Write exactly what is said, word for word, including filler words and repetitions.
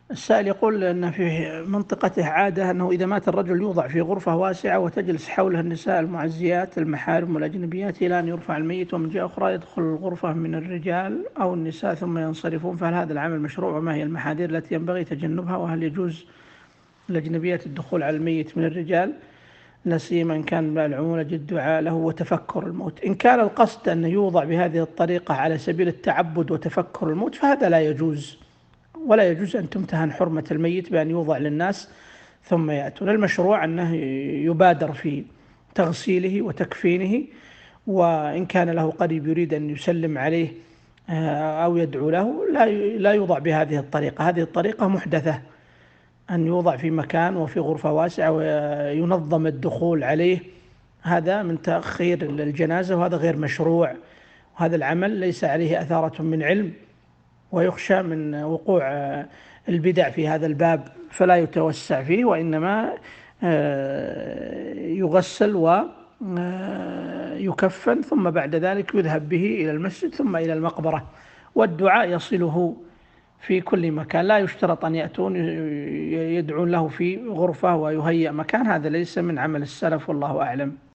السائل يقول أن في منطقته عادة أنه إذا مات الرجل يوضع في غرفة واسعة وتجلس حوله النساء المعزيات المحارم والأجنبيات إلى أن يرفع الميت، ومن جهة أخرى يدخل الغرفة من الرجال أو النساء ثم ينصرفون، فهل هذا العمل مشروع؟ وما هي المحاذير التي ينبغي تجنبها؟ وهل يجوز الأجنبيات الدخول على الميت من الرجال، لا سيما إن كان العمولة الدعاء له وتفكر الموت؟ إن كان القصد أن يوضع بهذه الطريقة على سبيل التعبد وتفكر الموت فهذا لا يجوز، ولا يجوز أن تمتهن حرمة الميت بأن يوضع للناس ثم يأتون. المشروع أنه يبادر في تغسيله وتكفينه، وإن كان له قريب يريد أن يسلم عليه أو يدعو له لا لا يوضع بهذه الطريقة. هذه الطريقة محدثة، أن يوضع في مكان وفي غرفة واسعة وينظم الدخول عليه، هذا من تأخير الجنازة، وهذا غير مشروع، وهذا العمل ليس عليه أثارة من علم، ويخشى من وقوع البدع في هذا الباب، فلا يتوسع فيه، وإنما يغسل ويكفن ثم بعد ذلك يذهب به إلى المسجد ثم إلى المقبرة، والدعاء يصله في كل مكان، لا يشترط أن يأتون يدعون له في غرفة ويهيأ مكان، هذا ليس من عمل السلف والله أعلم.